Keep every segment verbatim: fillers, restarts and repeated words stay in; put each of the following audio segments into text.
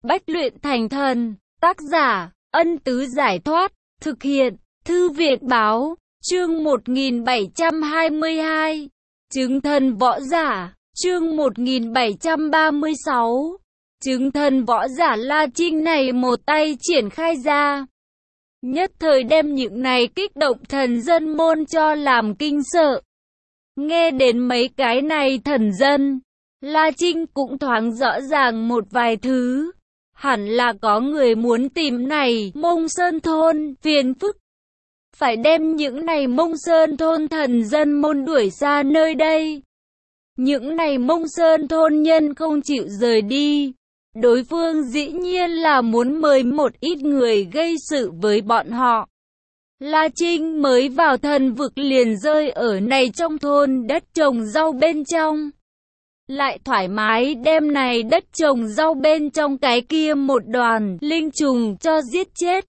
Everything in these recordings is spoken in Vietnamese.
Bách luyện thành thần. Tác giả, Ân Tứ Giải Thoát. Thực hiện, Thư Việt Báo. Chương một nghìn bảy trăm hai mươi hai. Chứng thân võ giả. Chương một nghìn bảy trăm ba mươi sáu. Chứng thân võ giả La Trinh này một tay triển khai ra. Nhất thời đem những này kích động thần dân môn cho làm kinh sợ. Nghe đến mấy cái này thần dân, La Trinh cũng thoáng rõ ràng một vài thứ. Hẳn là có người muốn tìm này Mông Sơn thôn phiền phức. Phải đem những này Mông Sơn thôn thần dân môn đuổi xa nơi đây. Những này Mông Sơn thôn nhân không chịu rời đi. Đối phương dĩ nhiên là muốn mời một ít người gây sự với bọn họ. La Trinh mới vào thần vực liền rơi ở này trong thôn đất trồng rau bên trong. Lại thoải mái đem này đất trồng rau bên trong cái kia một đoàn linh trùng cho giết chết.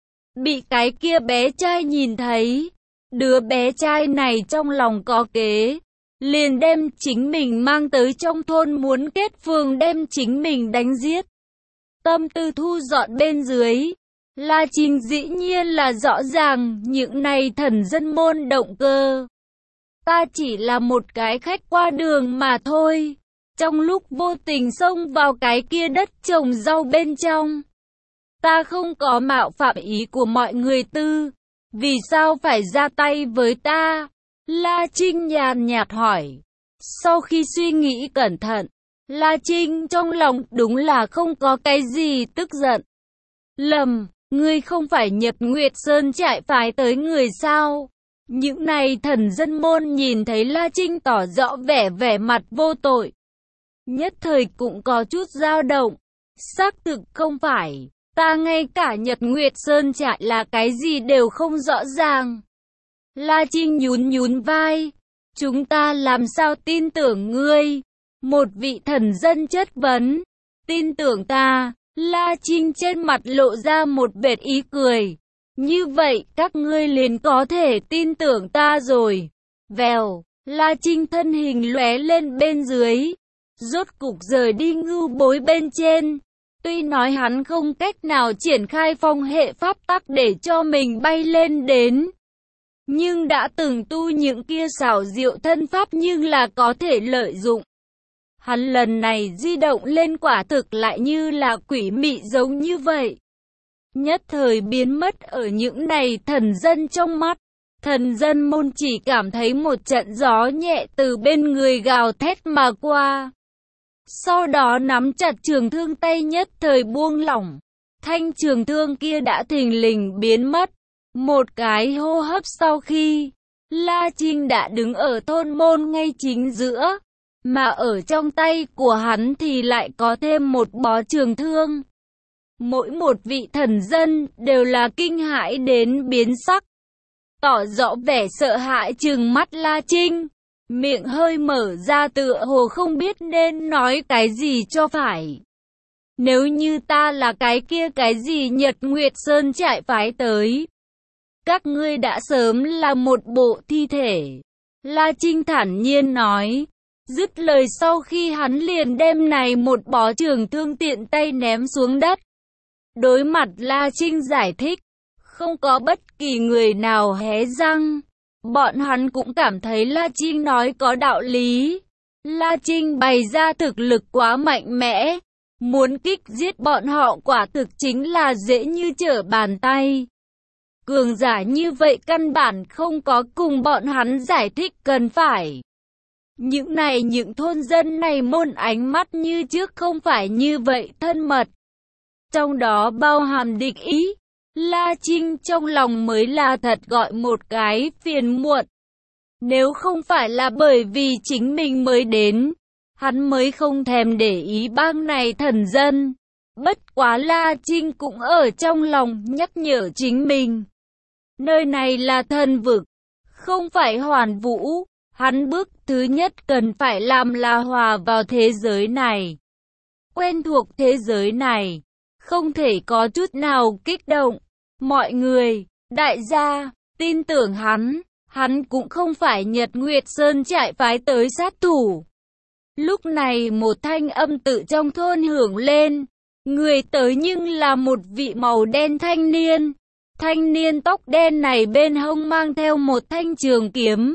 Bị cái kia bé trai nhìn thấy, đứa bé trai này trong lòng có kế, liền đem chính mình mang tới trong thôn muốn kết phường đem chính mình đánh giết. Tâm tư thu dọn bên dưới, La Trinh dĩ nhiên là rõ ràng những này thần dân môn động cơ. Ta chỉ là một cái khách qua đường mà thôi. Trong lúc vô tình xông vào cái kia đất trồng rau bên trong, ta không có mạo phạm ý của mọi người tư. Vì sao phải ra tay với ta? La Trinh nhàn nhạt hỏi. Sau khi suy nghĩ cẩn thận, La Trinh trong lòng đúng là không có cái gì tức giận. Lầm, ngươi không phải Nhật Nguyệt Sơn trại phái tới người sao? Những này thần dân môn nhìn thấy La Trinh tỏ rõ vẻ vẻ mặt vô tội. Nhất thời cũng có chút dao động. Xác thực không phải, ta ngay cả Nhật Nguyệt Sơn trại là cái gì đều không rõ ràng. La Trinh nhún nhún vai. Chúng ta làm sao tin tưởng ngươi? Một vị thần dân chất vấn. Tin tưởng ta? La Trinh trên mặt lộ ra một vệt ý cười. Như vậy các ngươi liền có thể tin tưởng ta rồi. Vèo, La Trinh thân hình lóe lên bên dưới. Rốt cục rời đi ngưu bối bên trên. Tuy nói hắn không cách nào triển khai phong hệ pháp tắc để cho mình bay lên đến, nhưng đã từng tu những kia xảo diệu thân pháp nhưng là có thể lợi dụng. Hắn lần này di động lên quả thực lại như là quỷ mị giống như vậy. Nhất thời biến mất ở những này thần dân trong mắt. Thần dân môn chỉ cảm thấy một trận gió nhẹ từ bên người gào thét mà qua. Sau đó nắm chặt trường thương tay nhất thời buông lỏng. Thanh trường thương kia đã thình lình biến mất. Một cái hô hấp sau khi, La Trinh đã đứng ở thôn môn ngay chính giữa. Mà ở trong tay của hắn thì lại có thêm một bó trường thương. Mỗi một vị thần dân đều là kinh hãi đến biến sắc. Tỏ rõ vẻ sợ hãi trừng mắt La Trinh. Miệng hơi mở ra tựa hồ không biết nên nói cái gì cho phải. Nếu như ta là cái kia cái gì Nhật Nguyệt Sơn trại phái tới, các ngươi đã sớm là một bộ thi thể. La Trinh thản nhiên nói. Dứt lời sau khi hắn liền đem này một bó trường thương tiện tay ném xuống đất. Đối mặt La Trinh giải thích, không có bất kỳ người nào hé răng. Bọn hắn cũng cảm thấy La Trinh nói có đạo lý. La Trinh bày ra thực lực quá mạnh mẽ. Muốn kích giết bọn họ quả thực chính là dễ như trở bàn tay. Cường giả như vậy căn bản không có cùng bọn hắn giải thích cần phải. Những này những thôn dân này môn ánh mắt như trước không phải như vậy thân mật. Trong đó bao hàm địch ý. La Trinh trong lòng mới là thật gọi một cái phiền muộn. Nếu không phải là bởi vì chính mình mới đến, hắn mới không thèm để ý bang này thần dân. Bất quá La Trinh cũng ở trong lòng nhắc nhở chính mình. Nơi này là thần vực, không phải hoàn vũ. Hắn bước thứ nhất cần phải làm là hòa vào thế giới này. Quen thuộc thế giới này, không thể có chút nào kích động. Mọi người, đại gia, tin tưởng hắn, hắn cũng không phải Nhật Nguyệt Sơn trại phái tới sát thủ. Lúc này một thanh âm tự trong thôn hưởng lên. Người tới nhưng là một vị màu đen thanh niên. Thanh niên tóc đen này bên hông mang theo một thanh trường kiếm.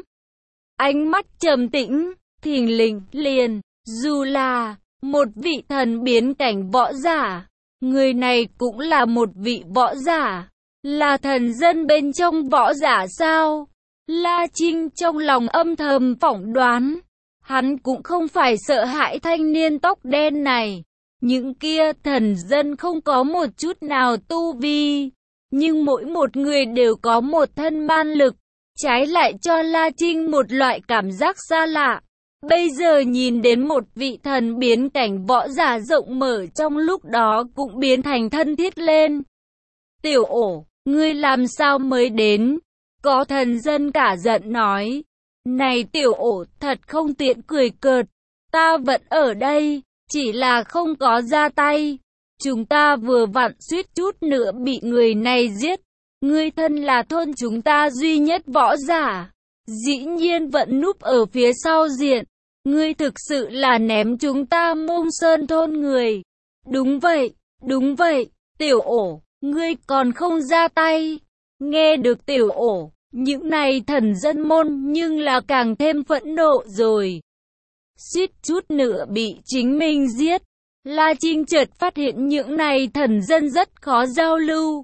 Ánh mắt trầm tĩnh, thình lình, liền, dù là một vị thần biến cảnh võ giả, người này cũng là một vị võ giả, là thần dân bên trong võ giả sao? La Trinh trong lòng âm thầm phỏng đoán, hắn cũng không phải sợ hãi thanh niên tóc đen này. Những kia thần dân không có một chút nào tu vi, nhưng mỗi một người đều có một thân man lực, trái lại cho La Trinh một loại cảm giác xa lạ. Bây giờ nhìn đến một vị thần biến cảnh võ giả rộng mở trong lúc đó cũng biến thành thân thiết lên. Tiểu ổ, ngươi làm sao mới đến? Có thần dân cả giận nói. Này tiểu ổ, thật không tiện cười cợt, ta vẫn ở đây, chỉ là không có ra tay. Chúng ta vừa vặn suýt chút nữa bị người này giết. Ngươi thân là thôn chúng ta duy nhất võ giả, dĩ nhiên vẫn núp ở phía sau diện. Ngươi thực sự là ném chúng ta Mông Sơn thôn người. Đúng vậy, đúng vậy, tiểu ổ, ngươi còn không ra tay. Nghe được tiểu ổ, những này thần dân môn nhưng là càng thêm phẫn nộ rồi. Suýt chút nữa bị chính mình giết. La Trinh chợt phát hiện những này thần dân rất khó giao lưu.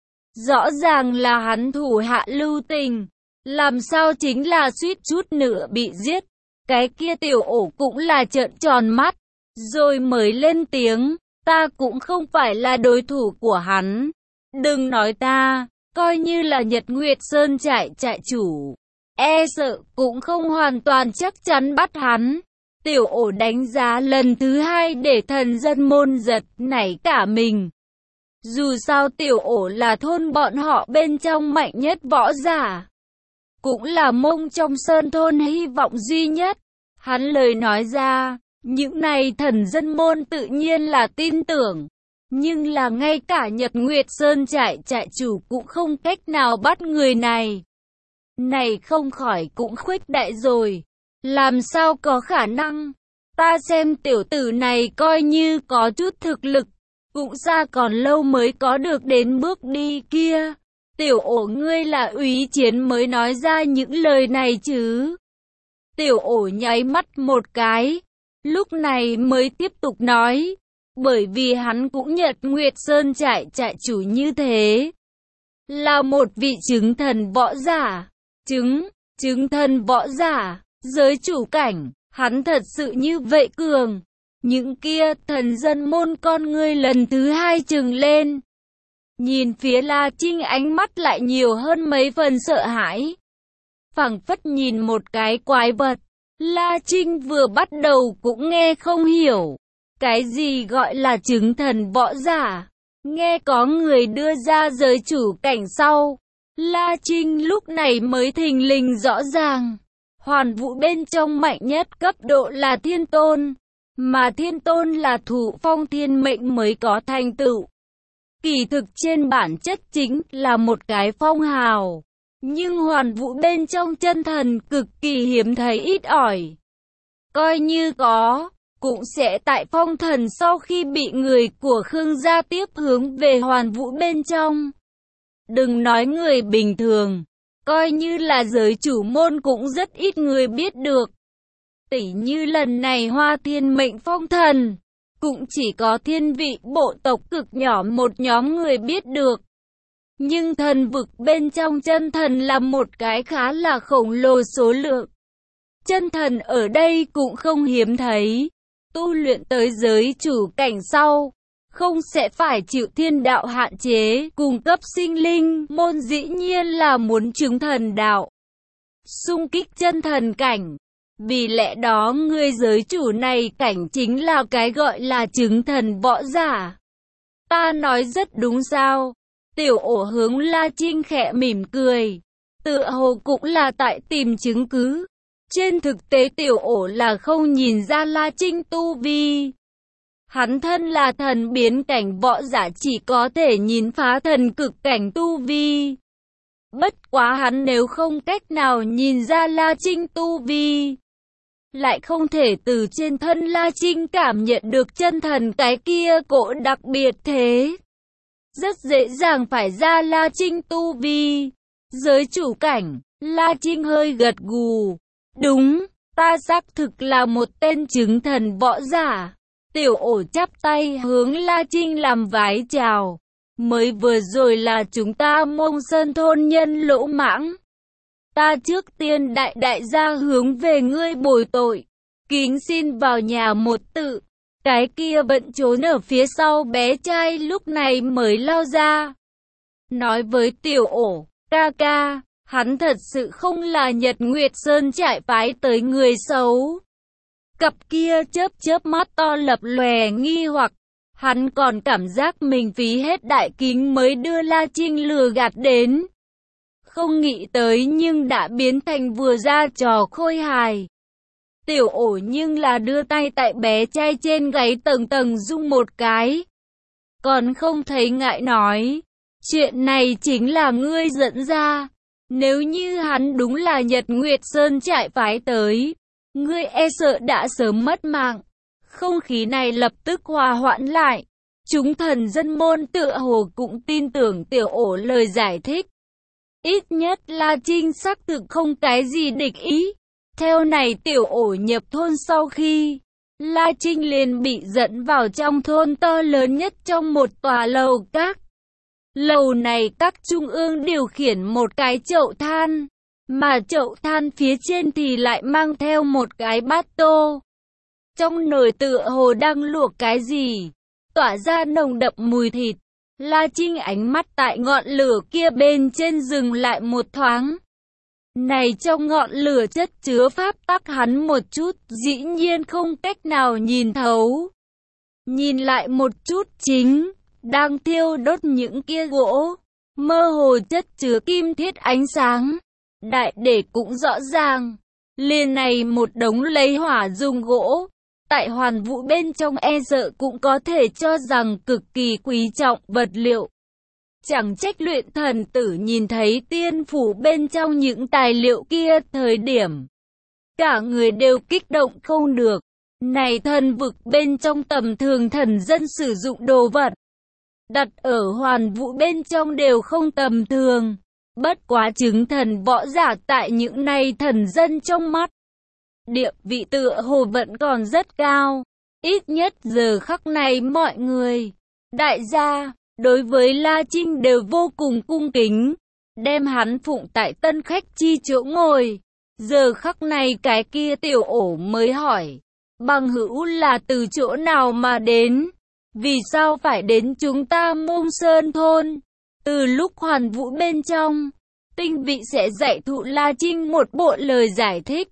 Rõ ràng là hắn thủ hạ lưu tình, làm sao chính là suýt chút nữa bị giết. Cái kia tiểu ổ cũng là trợn tròn mắt, rồi mới lên tiếng, ta cũng không phải là đối thủ của hắn. Đừng nói ta, coi như là Nhật Nguyệt Sơn trại trại chủ, e sợ cũng không hoàn toàn chắc chắn bắt hắn. Tiểu ổ đánh giá lần thứ hai để thần dân môn giật nảy cả mình. Dù sao tiểu ổ là thôn bọn họ bên trong mạnh nhất võ giả, cũng là Mông trong sơn thôn hy vọng duy nhất. Hắn lời nói ra, những này thần dân môn tự nhiên là tin tưởng. Nhưng là ngay cả Nhật Nguyệt Sơn trại trại chủ cũng không cách nào bắt người này. Này không khỏi cũng khuếch đại rồi. Làm sao có khả năng? Ta xem tiểu tử này coi như có chút thực lực, cũng xa còn lâu mới có được đến bước đi kia. Tiểu ổ ngươi là úy chiến mới nói ra những lời này chứ? Tiểu ổ nháy mắt một cái, lúc này mới tiếp tục nói, bởi vì hắn cũng Nhật Nguyệt Sơn trại trại chủ như thế. Là một vị chứng thần võ giả, chứng, chứng thần võ giả, giới chủ cảnh, hắn thật sự như vậy cường. Những kia thần dân môn con ngươi lần thứ hai trừng lên. Nhìn phía La Trinh ánh mắt lại nhiều hơn mấy phần sợ hãi. Phảng phất nhìn một cái quái vật. La Trinh vừa bắt đầu cũng nghe không hiểu. Cái gì gọi là chứng thần võ giả? Nghe có người đưa ra giới chủ cảnh sau. La Trinh lúc này mới thình lình rõ ràng. Hoàn vũ bên trong mạnh nhất cấp độ là thiên tôn. Mà thiên tôn là thủ phong thiên mệnh mới có thành tựu. Kỳ thực trên bản chất chính là một cái phong hào. Nhưng hoàn vũ bên trong chân thần cực kỳ hiếm thấy ít ỏi. Coi như có, cũng sẽ tại phong thần sau khi bị người của Khương gia tiếp hướng về hoàn vũ bên trong. Đừng nói người bình thường, coi như là giới chủ môn cũng rất ít người biết được. Tỉ như lần này Hoa Thiên mệnh phong thần, cũng chỉ có thiên vị bộ tộc cực nhỏ một nhóm người biết được. Nhưng thần vực bên trong chân thần là một cái khá là khổng lồ số lượng. Chân thần ở đây cũng không hiếm thấy. Tu luyện tới giới chủ cảnh sau, không sẽ phải chịu thiên đạo hạn chế, cung cấp sinh linh, môn dĩ nhiên là muốn chứng thần đạo. Xung kích chân thần cảnh. Vì lẽ đó người giới chủ này cảnh chính là cái gọi là chứng thần võ giả. Ta nói rất đúng sao? Tiểu ổ hướng La Trinh khẽ mỉm cười. Tựa hồ cũng là tại tìm chứng cứ. Trên thực tế tiểu ổ là không nhìn ra La Trinh tu vi. Hắn thân là thần biến cảnh võ giả chỉ có thể nhìn phá thần cực cảnh tu vi. Bất quá hắn nếu không cách nào nhìn ra La Trinh tu vi, lại không thể từ trên thân La Trinh cảm nhận được chân thần cái kia cỗ đặc biệt thế. Rất dễ dàng phải ra La Trinh tu vi giới chủ cảnh. La Trinh hơi gật gù. Đúng, ta xác thực là một tên chứng thần võ giả. Tiểu ổ chắp tay hướng La Trinh làm vái chào. Mới vừa rồi là chúng ta Mông Sơn thôn nhân lỗ mãng. Ta trước tiên đại đại gia hướng về ngươi bồi tội. Kính xin vào nhà một tự. Cái kia bận trốn ở phía sau bé trai lúc này mới lao ra. Nói với tiểu ổ, ca ca, hắn thật sự không là Nhật Nguyệt Sơn trại phái tới người xấu. Cặp kia chớp chớp mắt to lập lòe nghi hoặc. Hắn còn cảm giác mình phí hết đại kính mới đưa La Trinh lừa gạt đến. Không nghĩ tới nhưng đã biến thành vừa ra trò khôi hài. Tiểu ổ nhưng là đưa tay tại bé trai trên gáy tầng tầng rung một cái. Còn không thấy ngại nói. Chuyện này chính là ngươi dẫn ra. Nếu như hắn đúng là Nhật Nguyệt Sơn trại phái tới, ngươi e sợ đã sớm mất mạng. Không khí này lập tức hòa hoãn lại. Chúng thần dân môn tựa hồ cũng tin tưởng tiểu ổ lời giải thích. Ít nhất La Trinh xác thực không cái gì địch ý. Theo này tiểu ổ nhập thôn sau khi, La Trinh liền bị dẫn vào trong thôn to lớn nhất trong một tòa lầu các. Lầu này các trung ương điều khiển một cái chậu than, mà chậu than phía trên thì lại mang theo một cái bát tô. Trong nồi tựa hồ đang luộc cái gì, tỏa ra nồng đậm mùi thịt. La Trinh ánh mắt tại ngọn lửa kia bên trên dừng lại một thoáng. Này trong ngọn lửa chất chứa pháp tắc hắn một chút, dĩ nhiên không cách nào nhìn thấu. Nhìn lại một chút chính, đang thiêu đốt những kia gỗ, mơ hồ chất chứa kim thiết ánh sáng. Đại để cũng rõ ràng, liền này một đống lấy hỏa dùng gỗ, tại hoàn vũ bên trong e sợ cũng có thể cho rằng cực kỳ quý trọng vật liệu. Chẳng trách luyện thần tử nhìn thấy tiên phủ bên trong những tài liệu kia thời điểm. Cả người đều kích động không được. Này thần vực bên trong tầm thường thần dân sử dụng đồ vật. Đặt ở hoàn vũ bên trong đều không tầm thường. Bất quá chứng thần võ giả tại những này thần dân trong mắt. Địa vị tựa hồ vẫn còn rất cao. Ít nhất giờ khắc này mọi người, đại gia, đối với La Trinh đều vô cùng cung kính, đem hắn phụng tại tân khách chi chỗ ngồi. Giờ khắc này cái kia tiểu ổ mới hỏi, bằng hữu là từ chỗ nào mà đến? Vì sao phải đến chúng ta Mông Sơn thôn? Từ lúc hoàn vũ bên trong, tinh vị sẽ dạy thụ La Trinh một bộ lời giải thích.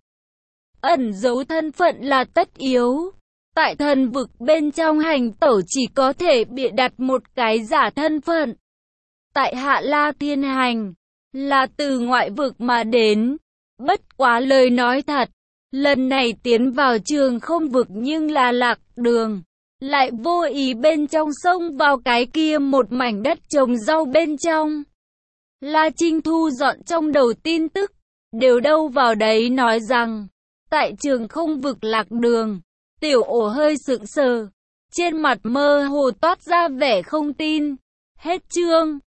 Ẩn giấu thân phận là tất yếu. Tại thần vực bên trong hành tẩu chỉ có thể bịa đặt một cái giả thân phận. Tại Hạ La Thiên Hành, là từ ngoại vực mà đến. Bất quá lời nói thật, lần này tiến vào trường không vực nhưng là lạc đường. Lại vô ý bên trong sông vào cái kia một mảnh đất trồng rau bên trong. La Trinh thu dọn trong đầu tin tức, đều đâu vào đấy nói rằng, tại trường không vực lạc đường. Tiểu ổ hơi sững sờ, trên mặt mơ hồ toát ra vẻ không tin. Hết chương.